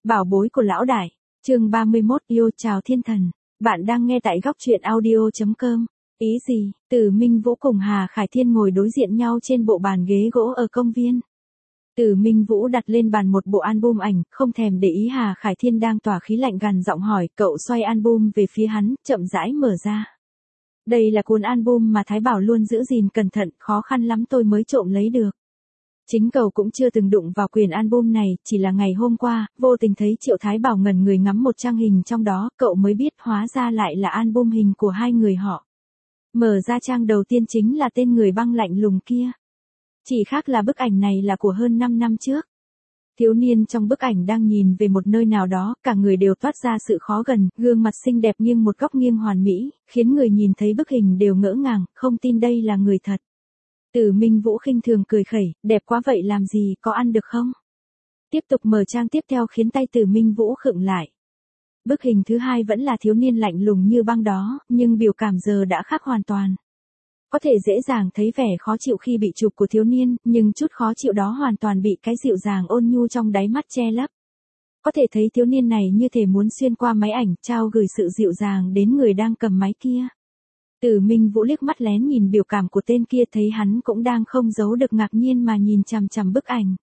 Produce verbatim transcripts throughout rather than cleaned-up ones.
Bảo bối của lão đại. Chương ba mươi mốt yêu chào thiên thần. Bạn đang nghe tại góc truyện audio chấm com. Ý gì? Từ Minh Vũ cùng Hà Khải Thiên ngồi đối diện nhau trên bộ bàn ghế gỗ ở công viên. Từ Minh Vũ đặt lên bàn một bộ album ảnh, không thèm để ý Hà Khải Thiên đang tỏa khí lạnh gằn giọng hỏi, cậu xoay album về phía hắn, chậm rãi mở ra. Đây là cuốn album mà Thái Bảo luôn giữ gìn cẩn thận, khó khăn lắm tôi mới trộm lấy được. Chính cậu cũng chưa từng đụng vào quyển album này, chỉ là ngày hôm qua, vô tình thấy Triệu Thái Bảo ngẩn người ngắm một trang hình trong đó, cậu mới biết hóa ra lại là album hình của hai người họ. Mở ra trang đầu tiên chính là tên người băng lạnh lùng kia. Chỉ khác là bức ảnh này là của hơn năm năm trước. Thiếu niên trong bức ảnh đang nhìn về một nơi nào đó, cả người đều toát ra sự khó gần, gương mặt xinh đẹp nghiêng một góc nghiêng hoàn mỹ, khiến người nhìn thấy bức hình đều ngỡ ngàng, không tin đây là người thật. Từ Minh Vũ khinh thường cười khẩy, đẹp quá vậy làm gì, có ăn được không? Tiếp tục mở trang tiếp theo khiến tay Từ Minh Vũ khựng lại. Bức hình thứ hai vẫn là thiếu niên lạnh lùng như băng đó, nhưng biểu cảm giờ đã khác hoàn toàn. Có thể dễ dàng thấy vẻ khó chịu khi bị chụp của thiếu niên, nhưng chút khó chịu đó hoàn toàn bị cái dịu dàng ôn nhu trong đáy mắt che lấp. Có thể thấy thiếu niên này như thể muốn xuyên qua máy ảnh, trao gửi sự dịu dàng đến người đang cầm máy kia. Từ Minh Vũ liếc mắt lén nhìn biểu cảm của tên kia, thấy hắn cũng đang không giấu được ngạc nhiên mà nhìn chằm chằm bức ảnh.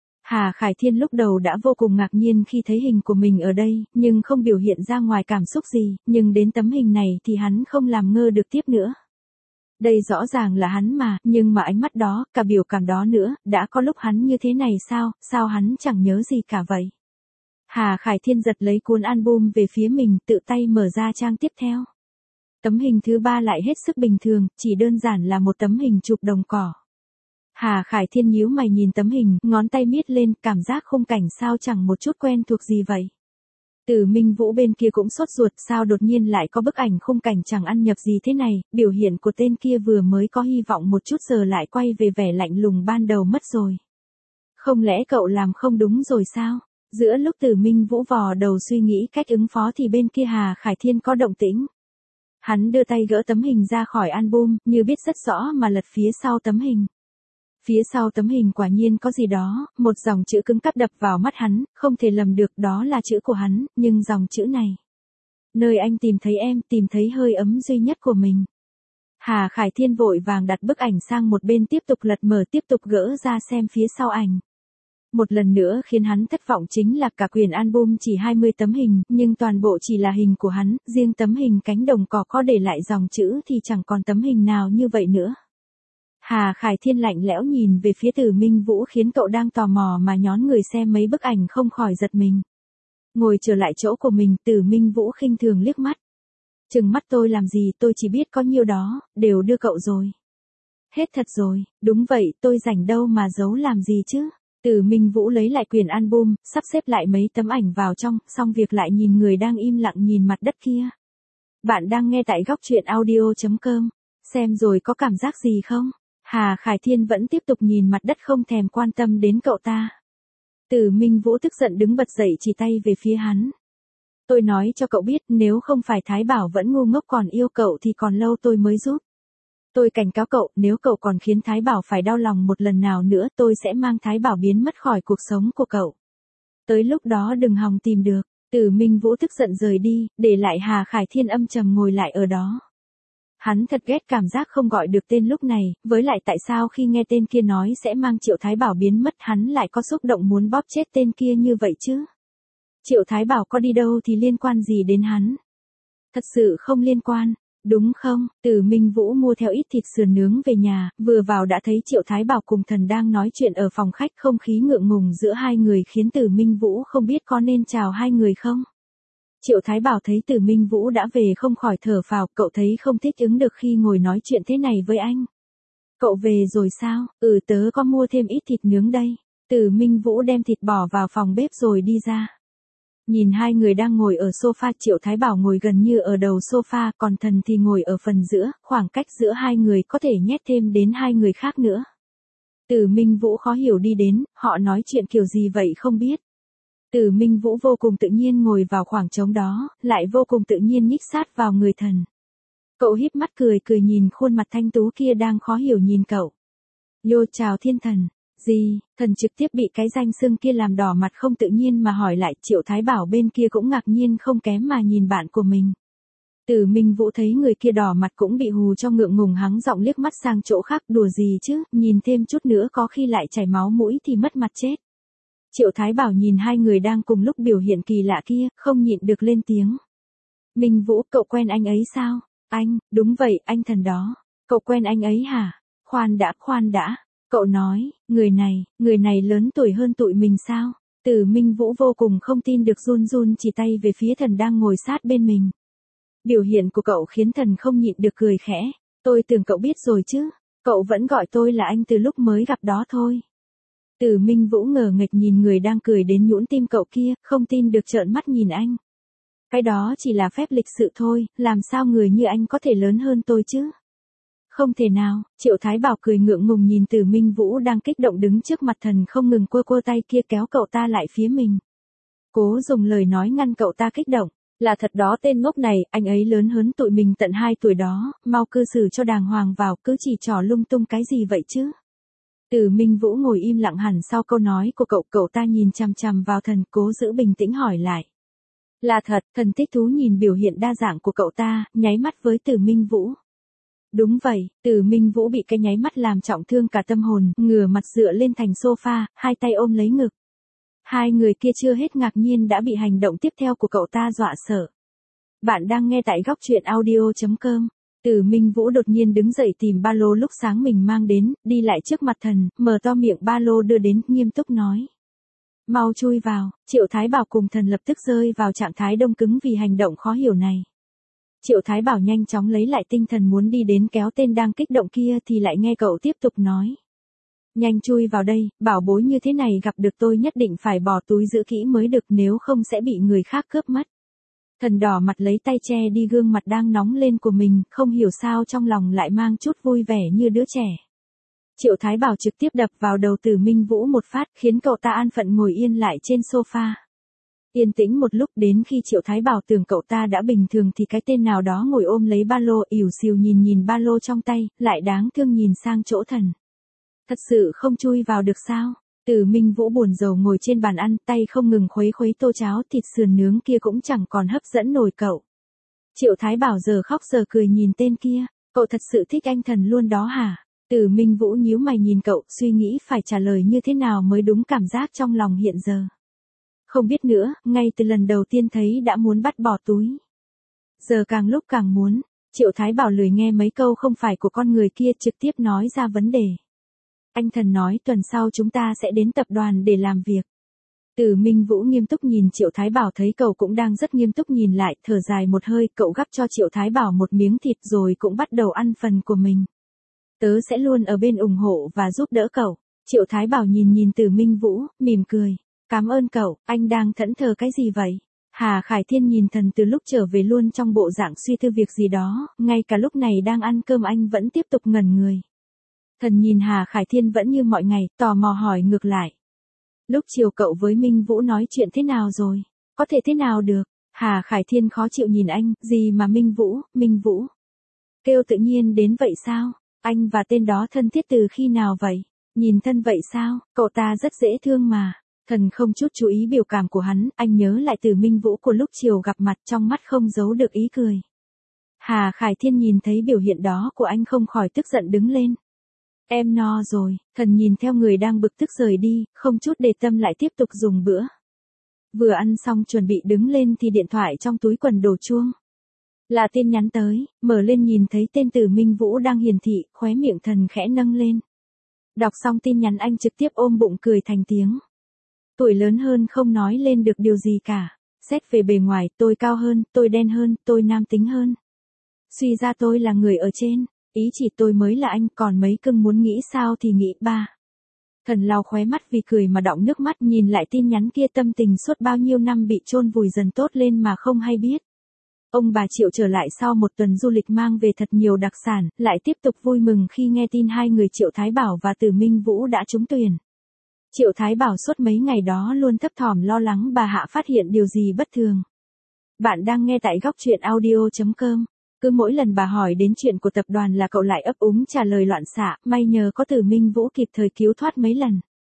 Hà Khải Thiên lúc đầu đã vô cùng ngạc nhiên khi thấy hình của mình ở đây, nhưng không biểu hiện ra ngoài cảm xúc gì, nhưng đến tấm hình này thì hắn không làm ngơ được tiếp nữa. Đây rõ ràng là hắn mà, nhưng mà ánh mắt đó, cả biểu cảm đó nữa, đã có lúc hắn như thế này sao, sao hắn chẳng nhớ gì cả vậy. Hà Khải Thiên giật lấy cuốn album về phía mình, tự tay mở ra trang tiếp theo. Tấm hình thứ ba lại hết sức bình thường, chỉ đơn giản là một tấm hình chụp đồng cỏ. Hà Khải Thiên nhíu mày nhìn tấm hình, ngón tay miết lên, cảm giác khung cảnh sao chẳng một chút quen thuộc gì vậy. Từ Minh Vũ bên kia cũng sốt ruột, sao đột nhiên lại có bức ảnh khung cảnh chẳng ăn nhập gì thế này, biểu hiện của tên kia vừa mới có hy vọng một chút giờ lại quay về vẻ lạnh lùng ban đầu mất rồi. Không lẽ cậu làm không đúng rồi sao? Giữa lúc Từ Minh Vũ vò đầu suy nghĩ cách ứng phó thì bên kia Hà Khải Thiên có động tĩnh. Hắn đưa tay gỡ tấm hình ra khỏi album, như biết rất rõ mà lật phía sau tấm hình. Phía sau tấm hình quả nhiên có gì đó, một dòng chữ cứng cắp đập vào mắt hắn, không thể lầm được đó là chữ của hắn, nhưng dòng chữ này. Nơi anh tìm thấy em, tìm thấy hơi ấm duy nhất của mình. Hà Khải Thiên vội vàng đặt bức ảnh sang một bên, tiếp tục lật mở, tiếp tục gỡ ra xem phía sau ảnh. Một lần nữa khiến hắn thất vọng chính là cả quyển album chỉ hai mươi tấm hình, nhưng toàn bộ chỉ là hình của hắn, riêng tấm hình cánh đồng cỏ có để lại dòng chữ thì chẳng còn tấm hình nào như vậy nữa. Hà Khải Thiên lạnh lẽo nhìn về phía Từ Minh Vũ khiến cậu đang tò mò mà nhón người xem mấy bức ảnh không khỏi giật mình. Ngồi trở lại chỗ của mình, Từ Minh Vũ khinh thường liếc mắt. Trừng mắt tôi làm gì, tôi chỉ biết có nhiêu đó, đều đưa cậu rồi. Hết thật rồi, đúng vậy, tôi rảnh đâu mà giấu làm gì chứ. Từ Minh Vũ lấy lại quyển album, sắp xếp lại mấy tấm ảnh vào trong, xong việc lại nhìn người đang im lặng nhìn mặt đất kia. Bạn đang nghe tại góc truyện audio chấm com. Xem rồi có cảm giác gì không? Hà Khải Thiên vẫn tiếp tục nhìn mặt đất không thèm quan tâm đến cậu ta. Từ Minh Vũ tức giận đứng bật dậy chỉ tay về phía hắn. Tôi nói cho cậu biết, nếu không phải Thái Bảo vẫn ngu ngốc còn yêu cậu thì còn lâu tôi mới giúp. Tôi cảnh cáo cậu, nếu cậu còn khiến Thái Bảo phải đau lòng một lần nào nữa, tôi sẽ mang Thái Bảo biến mất khỏi cuộc sống của cậu. Tới lúc đó đừng hòng tìm được. Từ Minh Vũ tức giận rời đi, để lại Hà Khải Thiên âm trầm ngồi lại ở đó. Hắn thật ghét cảm giác không gọi được tên lúc này, với lại tại sao khi nghe tên kia nói sẽ mang Triệu Thái Bảo biến mất hắn lại có xúc động muốn bóp chết tên kia như vậy chứ? Triệu Thái Bảo có đi đâu thì liên quan gì đến hắn? Thật sự không liên quan, đúng không? Từ Minh Vũ mua theo ít thịt sườn nướng về nhà, vừa vào đã thấy Triệu Thái Bảo cùng thần đang nói chuyện ở phòng khách, không khí ngượng ngùng giữa hai người khiến Từ Minh Vũ không biết có nên chào hai người không? Triệu Thái Bảo thấy Từ Minh Vũ đã về không khỏi thở phào, cậu thấy không thích ứng được khi ngồi nói chuyện thế này với anh. Cậu về rồi sao? Ừ, tớ có mua thêm ít thịt nướng đây. Từ Minh Vũ đem thịt bỏ vào phòng bếp rồi đi ra. Nhìn hai người đang ngồi ở sofa, Triệu Thái Bảo ngồi gần như ở đầu sofa, còn thần thì ngồi ở phần giữa, khoảng cách giữa hai người có thể nhét thêm đến hai người khác nữa. Từ Minh Vũ khó hiểu đi đến, họ nói chuyện kiểu gì vậy không biết. Từ Minh Vũ vô cùng tự nhiên ngồi vào khoảng trống đó, lại vô cùng tự nhiên nhích sát vào người thần. Cậu híp mắt cười cười nhìn khuôn mặt thanh tú kia đang khó hiểu nhìn cậu. Yo chào thiên thần. Gì, thần trực tiếp bị cái danh xưng kia làm đỏ mặt không tự nhiên mà hỏi lại, Triệu Thái Bảo bên kia cũng ngạc nhiên không kém mà nhìn bạn của mình. Từ Minh Vũ thấy người kia đỏ mặt cũng bị hù cho ngượng ngùng hắng giọng liếc mắt sang chỗ khác, đùa gì chứ, nhìn thêm chút nữa có khi lại chảy máu mũi thì mất mặt chết. Triệu Thái Bảo nhìn hai người đang cùng lúc biểu hiện kỳ lạ kia, không nhịn được lên tiếng. Minh Vũ, cậu quen anh ấy sao? Anh, đúng vậy, anh thần đó. Cậu quen anh ấy hả? Khoan đã, khoan đã. Cậu nói, người này, người này lớn tuổi hơn tụi mình sao? Từ Minh Vũ vô cùng không tin được run run chỉ tay về phía thần đang ngồi sát bên mình. Biểu hiện của cậu khiến thần không nhịn được cười khẽ. Tôi tưởng cậu biết rồi chứ. Cậu vẫn gọi tôi là anh từ lúc mới gặp đó thôi. Từ Minh Vũ ngờ nghệch nhìn người đang cười đến nhũn tim cậu kia, không tin được trợn mắt nhìn anh. Cái đó chỉ là phép lịch sự thôi, làm sao người như anh có thể lớn hơn tôi chứ? Không thể nào, Triệu Thái Bảo cười ngượng ngùng nhìn Từ Minh Vũ đang kích động đứng trước mặt thần không ngừng cua cua tay kia kéo cậu ta lại phía mình. Cố dùng lời nói ngăn cậu ta kích động. Là thật đó tên ngốc này, anh ấy lớn hơn tụi mình tận hai tuổi đó, mau cư xử cho đàng hoàng vào, cứ chỉ trò lung tung cái gì vậy chứ? Từ Minh Vũ ngồi im lặng hẳn sau câu nói của cậu, cậu ta nhìn chằm chằm vào thần, cố giữ bình tĩnh hỏi lại. Là thật, thần thích thú nhìn biểu hiện đa dạng của cậu ta, nháy mắt với Từ Minh Vũ. Đúng vậy, Từ Minh Vũ bị cái nháy mắt làm trọng thương cả tâm hồn, ngửa mặt dựa lên thành sofa, hai tay ôm lấy ngực. Hai người kia chưa hết ngạc nhiên đã bị hành động tiếp theo của cậu ta dọa sợ. Bạn đang nghe tại góc truyện audio chấm com. Từ Minh Vũ đột nhiên đứng dậy tìm ba lô lúc sáng mình mang đến, đi lại trước mặt thần, mở to miệng ba lô đưa đến, nghiêm túc nói. Mau chui vào, Triệu Thái Bảo cùng thần lập tức rơi vào trạng thái đông cứng vì hành động khó hiểu này. Triệu Thái Bảo nhanh chóng lấy lại tinh thần muốn đi đến kéo tên đang kích động kia thì lại nghe cậu tiếp tục nói. Nhanh chui vào đây, bảo bối như thế này gặp được tôi nhất định phải bỏ túi giữ kỹ mới được nếu không sẽ bị người khác cướp mất. Thần đỏ mặt lấy tay che đi gương mặt đang nóng lên của mình, không hiểu sao trong lòng lại mang chút vui vẻ như đứa trẻ. Triệu Thái Bảo trực tiếp đập vào đầu Từ Minh Vũ một phát khiến cậu ta an phận ngồi yên lại trên sofa. Yên tĩnh một lúc đến khi Triệu Thái Bảo tưởng cậu ta đã bình thường thì cái tên nào đó ngồi ôm lấy ba lô ỉu xìu nhìn nhìn ba lô trong tay, lại đáng thương nhìn sang chỗ thần. Thật sự không chui vào được sao? Từ Minh Vũ buồn rầu ngồi trên bàn ăn, tay không ngừng khuấy khuấy tô cháo thịt sườn nướng kia cũng chẳng còn hấp dẫn nổi cậu. Triệu Thái Bảo giờ khóc giờ cười nhìn tên kia, cậu thật sự thích anh thần luôn đó hả? Từ Minh Vũ nhíu mày nhìn cậu, suy nghĩ phải trả lời như thế nào mới đúng cảm giác trong lòng hiện giờ. Không biết nữa, ngay từ lần đầu tiên thấy đã muốn bắt bỏ túi. Giờ càng lúc càng muốn, Triệu Thái Bảo lười nghe mấy câu không phải của con người kia trực tiếp nói ra vấn đề. Anh thần nói tuần sau chúng ta sẽ đến tập đoàn để làm việc. Từ Minh Vũ nghiêm túc nhìn Triệu Thái Bảo thấy cậu cũng đang rất nghiêm túc nhìn lại, thở dài một hơi, cậu gắp cho Triệu Thái Bảo một miếng thịt rồi cũng bắt đầu ăn phần của mình. Tớ sẽ luôn ở bên ủng hộ và giúp đỡ cậu. Triệu Thái Bảo nhìn nhìn Từ Minh Vũ, mỉm cười. Cảm ơn cậu, anh đang thẫn thờ cái gì vậy? Hà Khải Thiên nhìn thần từ lúc trở về luôn trong bộ dạng suy tư việc gì đó, ngay cả lúc này đang ăn cơm anh vẫn tiếp tục ngẩn người. Thần nhìn Hà Khải Thiên vẫn như mọi ngày, tò mò hỏi ngược lại. Lúc chiều cậu với Minh Vũ nói chuyện thế nào rồi? Có thể thế nào được? Hà Khải Thiên khó chịu nhìn anh, gì mà Minh Vũ, Minh Vũ. Kêu tự nhiên đến vậy sao? Anh và tên đó thân thiết từ khi nào vậy? Nhìn thân vậy sao? Cậu ta rất dễ thương mà. Thần không chút chú ý biểu cảm của hắn, anh nhớ lại từ Minh Vũ của lúc chiều gặp mặt trong mắt không giấu được ý cười. Hà Khải Thiên nhìn thấy biểu hiện đó của anh không khỏi tức giận đứng lên. Em no rồi, thần nhìn theo người đang bực tức rời đi, không chút để tâm lại tiếp tục dùng bữa. Vừa ăn xong chuẩn bị đứng lên thì điện thoại trong túi quần đổ chuông. Là tin nhắn tới, mở lên nhìn thấy tên Từ Minh Vũ đang hiển thị, khóe miệng thần khẽ nâng lên. Đọc xong tin nhắn anh trực tiếp ôm bụng cười thành tiếng. Tuổi lớn hơn không nói lên được điều gì cả. Xét về bề ngoài, tôi cao hơn, tôi đen hơn, tôi nam tính hơn. Suy ra tôi là người ở trên. Ý chỉ tôi mới là anh, còn mấy cưng muốn nghĩ sao thì nghĩ ba. Thần lau khóe mắt vì cười mà đọng nước mắt nhìn lại tin nhắn kia, tâm tình suốt bao nhiêu năm bị chôn vùi dần tốt lên mà không hay biết. Ông bà Triệu trở lại sau một tuần du lịch mang về thật nhiều đặc sản, lại tiếp tục vui mừng khi nghe tin hai người Triệu Thái Bảo và Từ Minh Vũ đã trúng tuyển. Triệu Thái Bảo suốt mấy ngày đó luôn thấp thỏm lo lắng bà Hạ phát hiện điều gì bất thường. Bạn đang nghe tại góc truyện audio chấm com. Cứ mỗi lần bà hỏi đến chuyện của tập đoàn là cậu lại ấp úng trả lời loạn xạ, may nhờ có Từ Minh Vũ kịp thời cứu thoát mấy lần.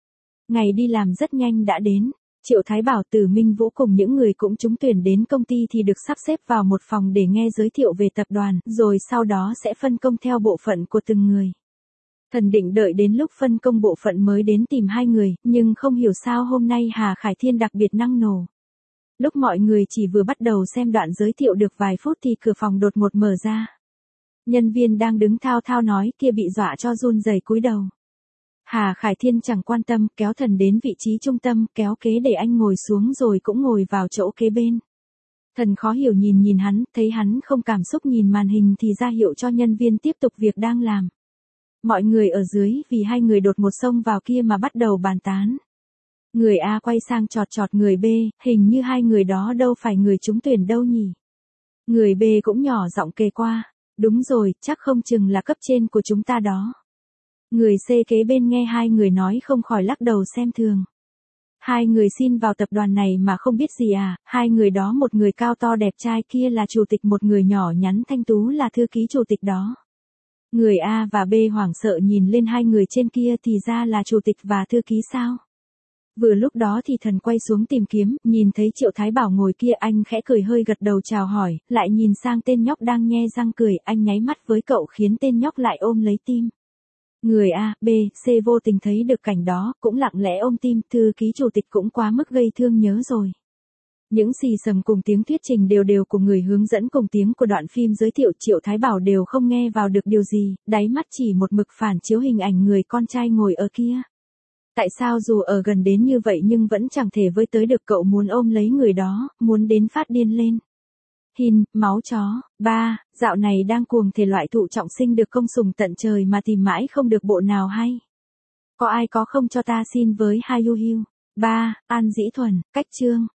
Ngày đi làm rất nhanh đã đến. Triệu Thái Bảo, Từ Minh Vũ cùng những người cũng trúng tuyển đến công ty thì được sắp xếp vào một phòng để nghe giới thiệu về tập đoàn, rồi sau đó sẽ phân công theo bộ phận của từng người. Thần định đợi đến lúc phân công bộ phận mới đến tìm hai người, nhưng không hiểu sao hôm nay Hà Khải Thiên đặc biệt năng nổ. Lúc mọi người chỉ vừa bắt đầu xem đoạn giới thiệu được vài phút thì cửa phòng đột ngột mở ra. Nhân viên đang đứng thao thao nói kia bị dọa cho run rẩy cúi đầu. Hà Khải Thiên chẳng quan tâm, kéo thần đến vị trí trung tâm, kéo kế để anh ngồi xuống rồi cũng ngồi vào chỗ kế bên. Thần khó hiểu nhìn nhìn hắn, thấy hắn không cảm xúc nhìn màn hình thì ra hiệu cho nhân viên tiếp tục việc đang làm. Mọi người ở dưới vì hai người đột ngột xông vào kia mà bắt đầu bàn tán. Người A quay sang chọt chọt người B, hình như hai người đó đâu phải người trúng tuyển đâu nhỉ. Người B cũng nhỏ giọng kề qua, đúng rồi, chắc không chừng là cấp trên của chúng ta đó. Người C kế bên nghe hai người nói không khỏi lắc đầu xem thường. Hai người xin vào tập đoàn này mà không biết gì à, hai người đó một người cao to đẹp trai kia là chủ tịch, một người nhỏ nhắn thanh tú là thư ký chủ tịch đó. Người A và B hoảng sợ nhìn lên hai người trên kia thì ra là chủ tịch và thư ký sao. Vừa lúc đó thì thần quay xuống tìm kiếm, nhìn thấy Triệu Thái Bảo ngồi kia, anh khẽ cười hơi gật đầu chào hỏi, lại nhìn sang tên nhóc đang nhe răng cười, anh nháy mắt với cậu khiến tên nhóc lại ôm lấy tim. Người A, B, C vô tình thấy được cảnh đó, cũng lặng lẽ ôm tim, thư ký chủ tịch cũng quá mức gây thương nhớ rồi. Những xì xầm cùng tiếng thuyết trình đều đều của người hướng dẫn cùng tiếng của đoạn phim giới thiệu Triệu Thái Bảo đều không nghe vào được điều gì, đáy mắt chỉ một mực phản chiếu hình ảnh người con trai ngồi ở kia. Tại sao dù ở gần đến như vậy nhưng vẫn chẳng thể với tới được, cậu muốn ôm lấy người đó, muốn đến phát điên lên. Hin, máu chó. Ba, dạo này đang cuồng thể loại thụ trọng sinh được công sùng tận trời mà tìm mãi không được bộ nào hay. Có ai có không cho ta xin với hai yu hiu. Ba, An Dĩ Thuần, cách chương.